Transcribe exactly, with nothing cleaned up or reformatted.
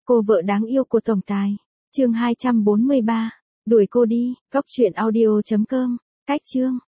Cô vợ đáng yêu của tổng tài. Chương hai trăm bốn mươi ba. Đuổi cô đi. Góc truyện audio chấm com. Cách chương